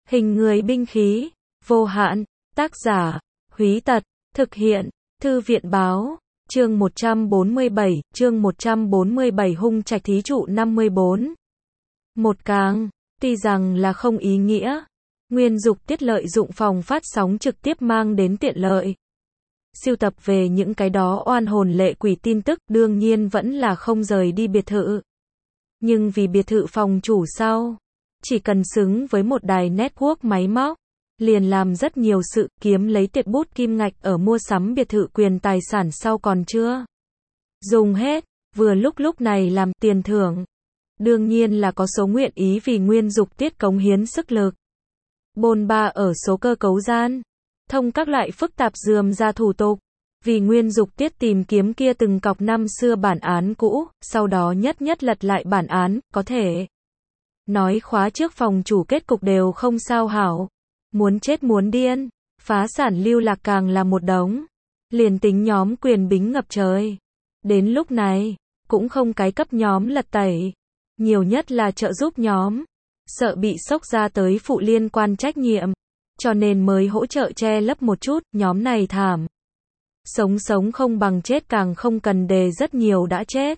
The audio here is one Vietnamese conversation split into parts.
Hình người binh khí, vô hạn, tác giả, Húy Tật, thực hiện, Thư viện báo, chương 147 hung trạch thí trụ 54. Một càng, tuy rằng là không ý nghĩa, Nguyên Dục Tiết lợi dụng phòng phát sóng trực tiếp mang đến tiện lợi. Sưu tập về những cái đó oan hồn lệ quỷ tin tức đương nhiên vẫn là không rời đi biệt thự. Nhưng vì biệt thự phòng chủ sau, chỉ cần xứng với một đài network máy móc, liền làm rất nhiều sự kiếm lấy tiệt bút kim ngạch ở mua sắm biệt thự quyền tài sản sau còn chưa dùng hết, vừa lúc này làm tiền thưởng. Đương nhiên là có số nguyện ý vì Nguyên Dục Tiết cống hiến sức lực. Bôn ba ở số cơ cấu gian, thông các loại phức tạp rườm ra thủ tục, vì Nguyên Dục Tiết tìm kiếm kia từng cọc năm xưa bản án cũ, sau đó nhất lật lại bản án, có thể nói khóa trước phòng chủ kết cục đều không sao hảo. Muốn chết muốn điên, phá sản lưu lạc càng là một đống. Liền tính nhóm quyền bính ngập trời. Đến lúc này, cũng không cái cấp nhóm lật tẩy. Nhiều nhất là trợ giúp nhóm. Sợ bị sốc ra tới phụ liên quan trách nhiệm. Cho nên mới hỗ trợ che lấp một chút, nhóm này thảm. Sống không bằng chết càng không cần đề rất nhiều đã chết.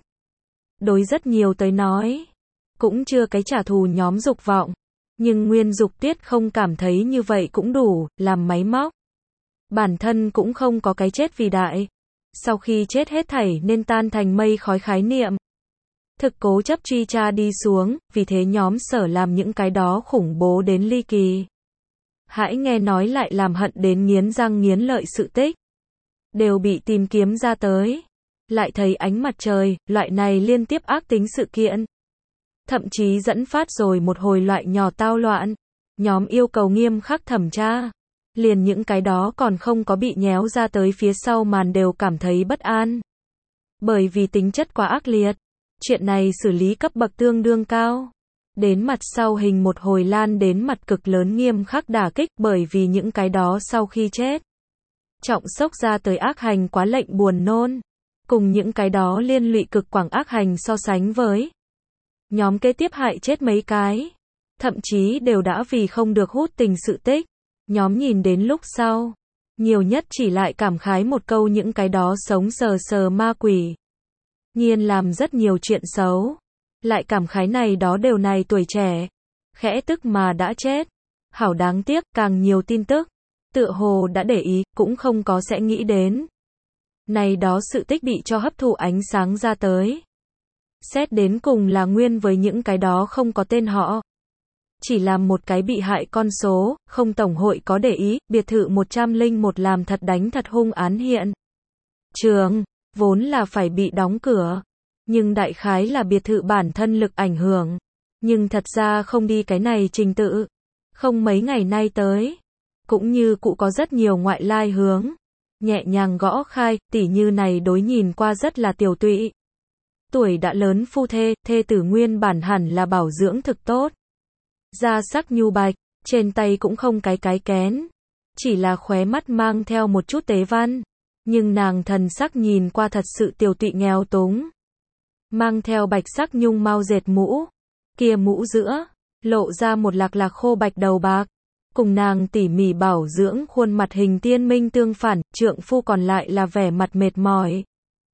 Đối rất nhiều tới nói. Cũng chưa cái trả thù nhóm dục vọng. Nhưng Nguyên Dục Tiết không cảm thấy như vậy cũng đủ, làm máy móc. Bản thân cũng không có cái chết vì đại. Sau khi chết hết thảy nên tan thành mây khói khái niệm. Thực cố chấp truy tra đi xuống, vì thế nhóm sở làm những cái đó khủng bố đến ly kỳ. Hãy nghe nói lại làm hận đến nghiến răng nghiến lợi sự tích. Đều bị tìm kiếm ra tới. Lại thấy ánh mặt trời, loại này liên tiếp ác tính sự kiện. Thậm chí dẫn phát rồi một hồi loại nhỏ tao loạn. Nhóm yêu cầu nghiêm khắc thẩm tra. Liền những cái đó còn không có bị nhéo ra tới phía sau màn đều cảm thấy bất an. Bởi vì tính chất quá ác liệt. Chuyện này xử lý cấp bậc tương đương cao. Đến mặt sau hình một hồi lan đến mặt cực lớn nghiêm khắc đả kích bởi vì những cái đó sau khi chết. Trọng sốc ra tới ác hành quá lệnh buồn nôn. Cùng những cái đó liên lụy cực quảng ác hành so sánh với. Nhóm kế tiếp hại chết mấy cái. Thậm chí đều đã vì không được hút tình sự tích. Nhóm nhìn đến lúc sau. Nhiều nhất chỉ lại cảm khái một câu những cái đó sống sờ ma quỷ. Nhiên làm rất nhiều chuyện xấu. Lại cảm khái này đó đều này tuổi trẻ. Khẽ tức mà đã chết. Hảo đáng tiếc, càng nhiều tin tức. Tựa hồ đã để ý, cũng không có sẽ nghĩ đến. Này đó sự tích bị cho hấp thụ ánh sáng ra tới. Xét đến cùng là nguyên với những cái đó không có tên họ. Chỉ làm một cái bị hại con số, không tổng hội có để ý, biệt thự 101 làm thật đánh thật hung án hiện. Trường, vốn là phải bị đóng cửa. Nhưng đại khái là biệt thự bản thân lực ảnh hưởng. Nhưng thật ra không đi cái này trình tự. Không mấy ngày nay tới. Cũng như cụ có rất nhiều ngoại lai hướng. Nhẹ nhàng gõ khai, tỉ như này đối nhìn qua rất là tiểu tụy. Tuổi đã lớn phu thê, thê tử nguyên bản hẳn là bảo dưỡng thực tốt. Da sắc nhu bạch, trên tay cũng không cái kén. Chỉ là khóe mắt mang theo một chút tế văn. Nhưng nàng thần sắc nhìn qua thật sự tiểu tụy nghèo túng. Mang theo bạch sắc nhung mau dệt mũ. Kia mũ giữa, lộ ra một lạc khô bạch đầu bạc. Cùng nàng tỉ mỉ bảo dưỡng khuôn mặt hình tiên minh tương phản, trượng phu còn lại là vẻ mặt mệt mỏi.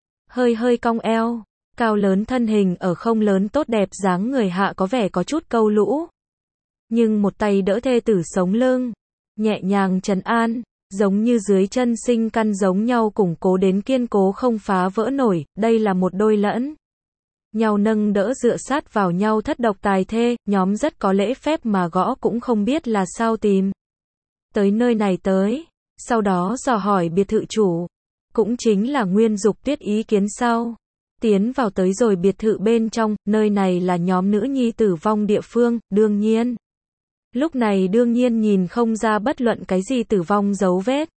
Hơi cong eo. Cao lớn thân hình ở không lớn tốt đẹp dáng người hạ có vẻ có chút câu lũ. Nhưng một tay đỡ thê tử sống lưng. Nhẹ nhàng trấn an. Giống như dưới chân sinh căn giống nhau củng cố đến kiên cố không phá vỡ nổi. Đây là một đôi lẫn nhau nâng đỡ dựa sát vào nhau thất độc tài thê. Nhóm rất có lễ phép mà gõ cũng không biết là sao tìm tới nơi này tới. Sau đó dò hỏi biệt thự chủ. Cũng chính là Nguyên Dục Tiết ý kiến sau. Tiến vào tới rồi biệt thự bên trong, nơi này là nhóm nữ nhi tử vong địa phương, đương nhiên. Lúc này đương nhiên nhìn không ra bất luận cái gì tử vong dấu vết.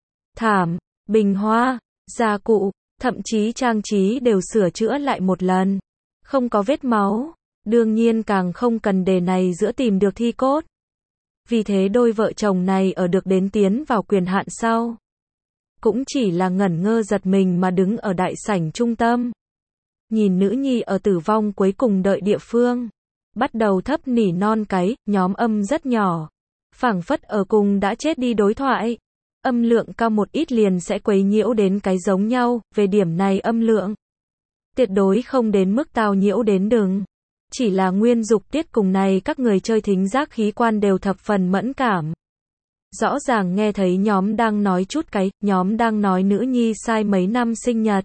Thảm, bình hoa, gia cụ, thậm chí trang trí đều sửa chữa lại một lần. Không có vết máu, đương nhiên càng không cần đề này giữa tìm được thi cốt. Vì thế đôi vợ chồng này ở được đến tiến vào quyền hạn sau. Cũng chỉ là ngẩn ngơ giật mình mà đứng ở đại sảnh trung tâm. Nhìn nữ nhi ở tử vong cuối cùng đợi địa phương. Bắt đầu thấp nỉ non cái, nhóm âm rất nhỏ. phảng phất ở cùng đã chết đi đối thoại. Âm lượng cao một ít liền sẽ quấy nhiễu đến cái giống nhau, về điểm này âm lượng tuyệt đối không đến mức tào nhiễu đến đừng. Chỉ là Nguyên Dục Tiết cùng này các người chơi thính giác khí quan đều thập phần mẫn cảm. Rõ ràng nghe thấy nhóm đang nói chút cái, nhóm đang nói nữ nhi sai mấy năm sinh nhật.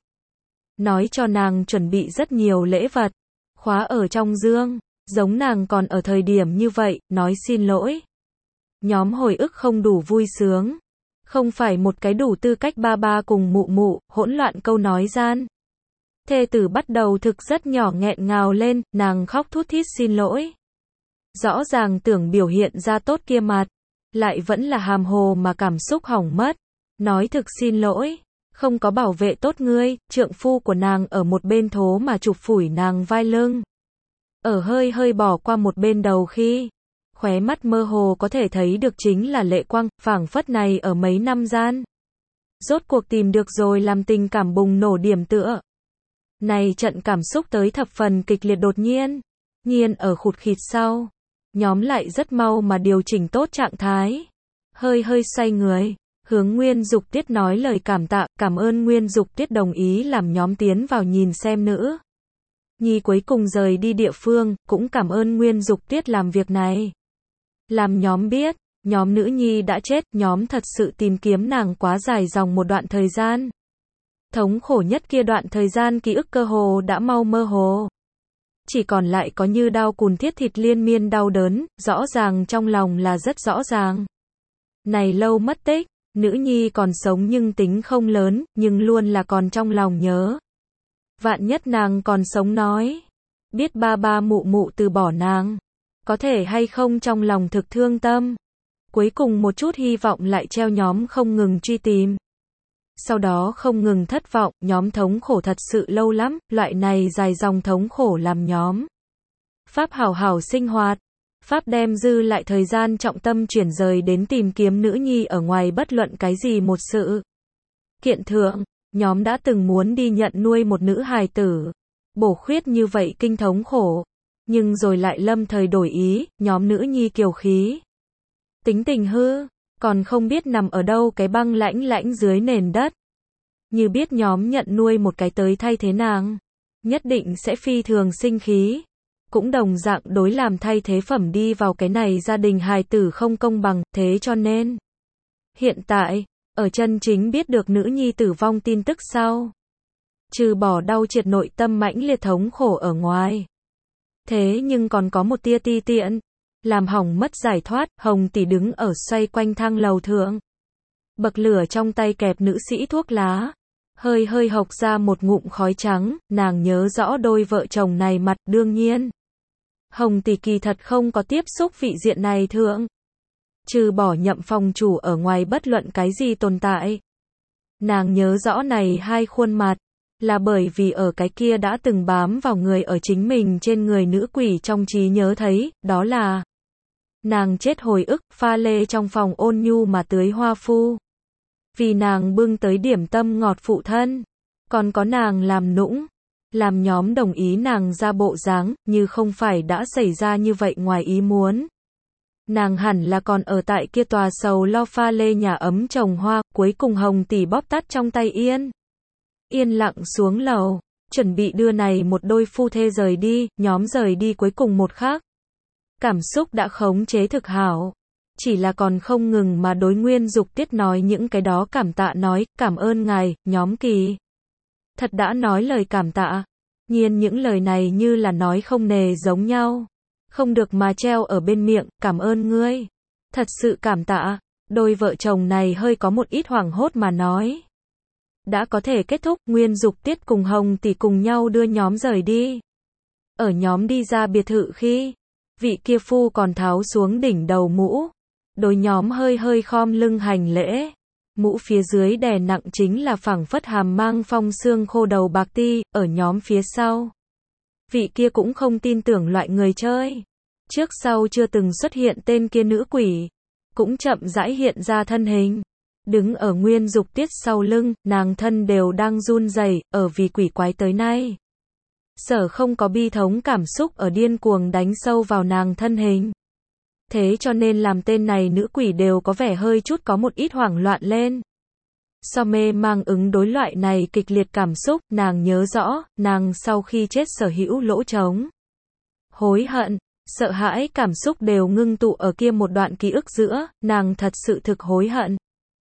Nói cho nàng chuẩn bị rất nhiều lễ vật, khóa ở trong dương, giống nàng còn ở thời điểm như vậy, nói xin lỗi. Nhóm hồi ức không đủ vui sướng. Không phải một cái đủ tư cách ba ba cùng mụ mụ, hỗn loạn câu nói gian. Thê tử bắt đầu thực rất nhỏ nghẹn ngào lên, nàng khóc thút thít xin lỗi. Rõ ràng tưởng biểu hiện ra tốt kia mặt, lại vẫn là hàm hồ mà cảm xúc hỏng mất. Nói thực xin lỗi, không có bảo vệ tốt ngươi, trượng phu của nàng ở một bên thố mà chụp phủi nàng vai lưng. Ở hơi hơi bỏ qua một bên đầu khi, khóe mắt mơ hồ có thể thấy được chính là lệ quang, phảng phất này ở mấy năm gian. Rốt cuộc tìm được rồi làm tình cảm bùng nổ điểm tựa. Này trận cảm xúc tới thập phần kịch liệt đột nhiên ở khụt khịt sau. Nhóm lại rất mau mà điều chỉnh tốt trạng thái. Hơi hơi xoay người, hướng Nguyên Dục Tiết nói lời cảm tạ, cảm ơn Nguyên Dục Tiết đồng ý làm nhóm tiến vào nhìn xem nữ nhi cuối cùng rời đi địa phương, cũng cảm ơn Nguyên Dục Tiết làm việc này. Làm nhóm biết, nhóm nữ nhi đã chết, nhóm thật sự tìm kiếm nàng quá dài dòng một đoạn thời gian. Thống khổ nhất kia đoạn thời gian ký ức cơ hồ đã mau mơ hồ. Chỉ còn lại có như đau cùn thiết thịt liên miên đau đớn, rõ ràng trong lòng là rất rõ ràng. Này lâu mất tích, nữ nhi còn sống nhưng tính không lớn, nhưng luôn là còn trong lòng nhớ. Vạn nhất nàng còn sống nói, biết ba ba mụ mụ từ bỏ nàng, có thể hay không trong lòng thực thương tâm. Cuối cùng một chút hy vọng lại treo nhóm không ngừng truy tìm. Sau đó không ngừng thất vọng, nhóm thống khổ thật sự lâu lắm, loại này dài dòng thống khổ làm nhóm. Pháp hảo hảo sinh hoạt. Pháp đem dư lại thời gian trọng tâm chuyển rời đến tìm kiếm nữ nhi ở ngoài bất luận cái gì một sự kiện thượng. Nhóm đã từng muốn đi nhận nuôi một nữ hài tử. Bổ khuyết như vậy kinh thống khổ. Nhưng rồi lại lâm thời đổi ý, nhóm nữ nhi kiều khí. Tính tình hư, còn không biết nằm ở đâu cái băng lãnh lãnh dưới nền đất. Như biết nhóm nhận nuôi một cái tới thay thế nàng, nhất định sẽ phi thường sinh khí. Cũng đồng dạng đối làm thay thế phẩm đi vào cái này gia đình hài tử không công bằng, thế cho nên. Hiện tại, ở chân chính biết được nữ nhi tử vong tin tức sau. Trừ bỏ đau triệt nội tâm mãnh liệt thống khổ ở ngoài. Thế nhưng còn có một tia ti tiện. Làm hỏng mất giải thoát, Hồng tỷ đứng ở xoay quanh thang lầu thượng. Bậc lửa trong tay kẹp nữ sĩ thuốc lá. Hơi hơi hộc ra một ngụm khói trắng, nàng nhớ rõ đôi vợ chồng này mặt, đương nhiên. Hồng tỷ kỳ thật không có tiếp xúc vị diện này thượng. Trừ bỏ Nhậm phòng chủ ở ngoài bất luận cái gì tồn tại. Nàng nhớ rõ này hai khuôn mặt. Là bởi vì ở cái kia đã từng bám vào người ở chính mình trên người nữ quỷ trong trí nhớ thấy, đó là nàng chết hồi ức, pha lê trong phòng ôn nhu mà tưới hoa phu. Vì nàng bưng tới điểm tâm ngọt phụ thân. Còn có nàng làm nũng. Làm nhóm đồng ý nàng ra bộ dáng, như không phải đã xảy ra như vậy ngoài ý muốn. Nàng hẳn là còn ở tại kia tòa sầu lo pha lê nhà ấm trồng hoa, cuối cùng Hồng tỷ bóp tắt trong tay yên lặng xuống lầu, chuẩn bị đưa này một đôi phu thê rời đi, nhóm rời đi cuối cùng một khắc. Cảm xúc đã khống chế thực hảo. Chỉ là còn không ngừng mà đối Nguyên Dục Tiết nói những cái đó cảm tạ nói, cảm ơn ngài, nhóm kỳ. Thật đã nói lời cảm tạ. Nhiên những lời này như là nói không nề giống nhau. Không được mà treo ở bên miệng, cảm ơn ngươi. Thật sự cảm tạ. Đôi vợ chồng này hơi có một ít hoảng hốt mà nói. Đã có thể kết thúc, Nguyên Dục Tiết cùng Hồng tỷ cùng nhau đưa nhóm rời đi. Ở nhóm đi ra biệt thự khi, vị kia phu còn tháo xuống đỉnh đầu mũ. Đối nhóm hơi hơi khom lưng hành lễ. Mũ phía dưới đè nặng chính là phảng phất hàm mang phong xương khô đầu bạc ti, ở nhóm phía sau. Vị kia cũng không tin tưởng loại người chơi. Trước sau chưa từng xuất hiện tên kia nữ quỷ. Cũng chậm rãi hiện ra thân hình. Đứng ở Nguyên Dục Tiết sau lưng, nàng thân đều đang run rẩy, ở vì quỷ quái tới nay. Sở không có bi thống cảm xúc ở điên cuồng đánh sâu vào nàng thân hình. Thế cho nên làm tên này nữ quỷ đều có vẻ hơi chút có một ít hoảng loạn lên. So mê mang ứng đối loại này kịch liệt cảm xúc, nàng nhớ rõ, nàng sau khi chết sở hữu lỗ trống. Hối hận, sợ hãi cảm xúc đều ngưng tụ ở kia một đoạn ký ức giữa, nàng thật sự thực hối hận.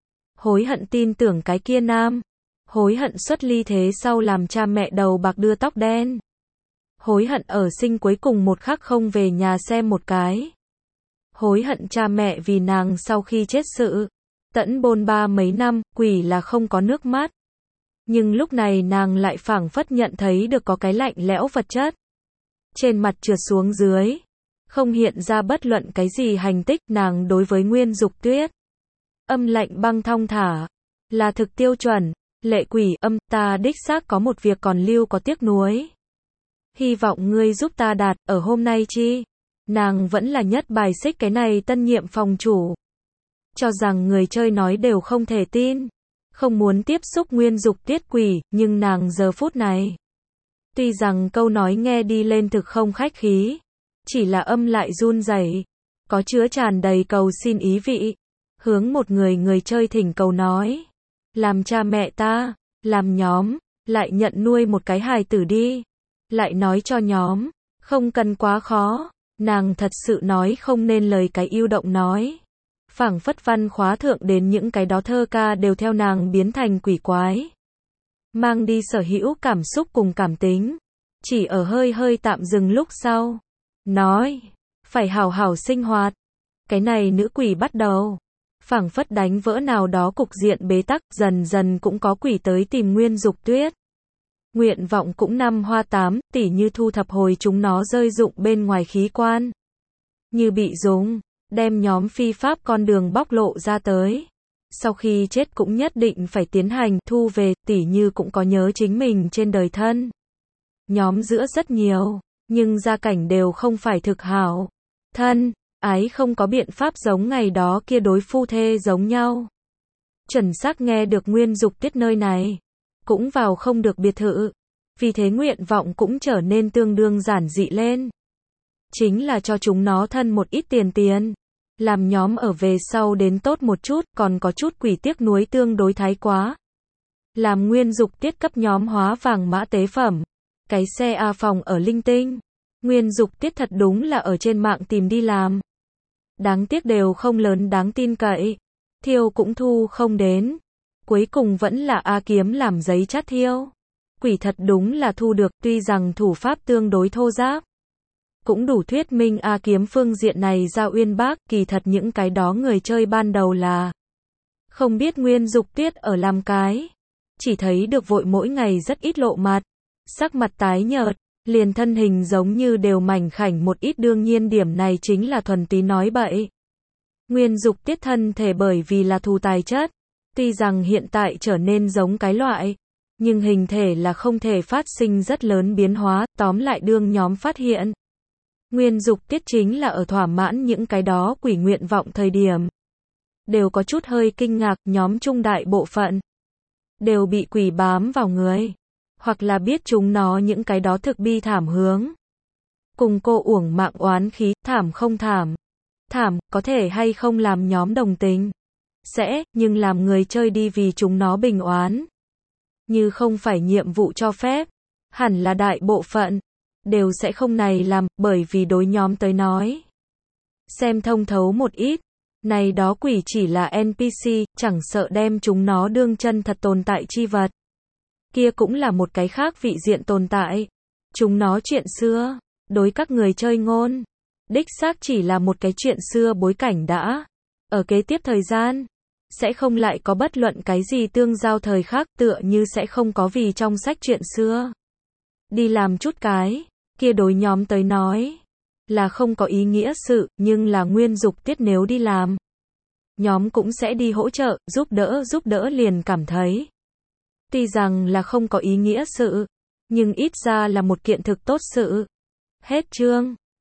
Hối hận tin tưởng cái kia nam. Hối hận xuất ly thế sau làm cha mẹ đầu bạc đưa tóc đen. Hối hận ở sinh cuối cùng một khắc không về nhà xem một cái. Hối hận cha mẹ vì nàng sau khi chết sự. Tẫn bôn ba mấy năm, quỷ là không có nước mắt. Nhưng lúc này nàng lại phảng phất nhận thấy được có cái lạnh lẽo vật chất. Trên mặt trượt xuống dưới. Không hiện ra bất luận cái gì hành tích nàng đối với Nguyên Dục Tuyết. Âm lạnh băng thong thả. Là thực tiêu chuẩn. Lệ quỷ âm, ta đích xác có một việc còn lưu có tiếc nuối. Hy vọng ngươi giúp ta đạt, ở hôm nay chi. Nàng vẫn là nhất bài xích cái này tân nhiệm phòng chủ. Cho rằng người chơi nói đều không thể tin. Không muốn tiếp xúc Nguyên Dục Tiết quỷ, nhưng nàng giờ phút này. Tuy rằng câu nói nghe đi lên thực không khách khí. Chỉ là âm lại run rẩy, có chứa tràn đầy cầu xin ý vị. Hướng một người chơi thỉnh cầu nói. Làm cha mẹ ta, làm nhóm, lại nhận nuôi một cái hài tử đi. Lại nói cho nhóm, không cần quá khó. Nàng thật sự nói không nên lời cái yêu động nói. Phảng phất văn khóa thượng đến những cái đó thơ ca đều theo nàng biến thành quỷ quái. Mang đi sở hữu cảm xúc cùng cảm tính. Chỉ ở hơi tạm dừng lúc sau. Nói, phải hảo hảo sinh hoạt. Cái này nữ quỷ bắt đầu. Phảng phất đánh vỡ nào đó cục diện bế tắc, dần dần cũng có quỷ tới tìm Nguyên Dục Tuyết. Nguyện vọng cũng năm hoa tám, tỉ như thu thập hồi chúng nó rơi rụng bên ngoài khí quan. Như bị dùng, đem nhóm phi pháp con đường bóc lộ ra tới. Sau khi chết cũng nhất định phải tiến hành, thu về, tỉ như cũng có nhớ chính mình trên đời thân. Nhóm giữa rất nhiều, nhưng gia cảnh đều không phải thực hảo. Thân, ái không có biện pháp giống ngày đó kia đối phu thê giống nhau. Chuẩn xác nghe được Nguyên Dục Tiết nơi này. Cũng vào không được biệt thự. Vì thế nguyện vọng cũng trở nên tương đương giản dị lên. Chính là cho chúng nó thân một ít tiền. Làm nhóm ở về sau đến tốt một chút, còn có chút quỷ tiếc nuối tương đối thái quá. Làm Nguyên Dục Tiết cấp nhóm hóa vàng mã tế phẩm. Cái xe A phòng ở linh tinh. Nguyên Dục Tiết thật đúng là ở trên mạng tìm đi làm. Đáng tiếc đều không lớn đáng tin cậy. Thiêu cũng thu không đến. Cuối cùng vẫn là A Kiếm làm giấy chát thiêu. Quỷ thật đúng là thu được, tuy rằng thủ pháp tương đối thô ráp. Cũng đủ thuyết minh A Kiếm phương diện này ra uyên bác, kỳ thật những cái đó người chơi ban đầu là không biết Nguyên Dục Tuyết ở làm cái. Chỉ thấy được vội mỗi ngày rất ít lộ mặt. Sắc mặt tái nhợt, liền thân hình giống như đều mảnh khảnh một ít, đương nhiên điểm này chính là thuần túy nói bậy. Nguyên Dục Tiết thân thể bởi vì là thù tài chất. Tuy rằng hiện tại trở nên giống cái loại, nhưng hình thể là không thể phát sinh rất lớn biến hóa, tóm lại đương nhóm phát hiện. Nguyên Dục Tiết chính là ở thỏa mãn những cái đó quỷ nguyện vọng thời điểm. Đều có chút hơi kinh ngạc, nhóm trung đại bộ phận. Đều bị quỷ bám vào người. Hoặc là biết chúng nó những cái đó thực bi thảm hướng. Cùng cô uổng mạng oán khí, thảm không thảm. Thảm, có thể hay không làm nhóm đồng tình. Sẽ, nhưng làm người chơi đi vì chúng nó bình oán. Như không phải nhiệm vụ cho phép. Hẳn là đại bộ phận. Đều sẽ không này làm, bởi vì đối nhóm tới nói. Xem thông thấu một ít. Này đó quỷ chỉ là NPC, chẳng sợ đem chúng nó đương chân thật tồn tại chi vật. Kia cũng là một cái khác vị diện tồn tại. Chúng nó chuyện xưa. Đối các người chơi ngôn. Đích xác chỉ là một cái chuyện xưa bối cảnh đã. Ở kế tiếp thời gian. Sẽ không lại có bất luận cái gì tương giao thời khác, tựa như sẽ không có vì trong sách chuyện xưa. Đi làm chút cái, kia đối nhóm tới nói, là không có ý nghĩa sự, nhưng là Nguyên Dục Tiết nếu đi làm. Nhóm cũng sẽ đi hỗ trợ, giúp đỡ liền cảm thấy. Tuy rằng là không có ý nghĩa sự, nhưng ít ra là một kiện thực tốt sự. Hết chương.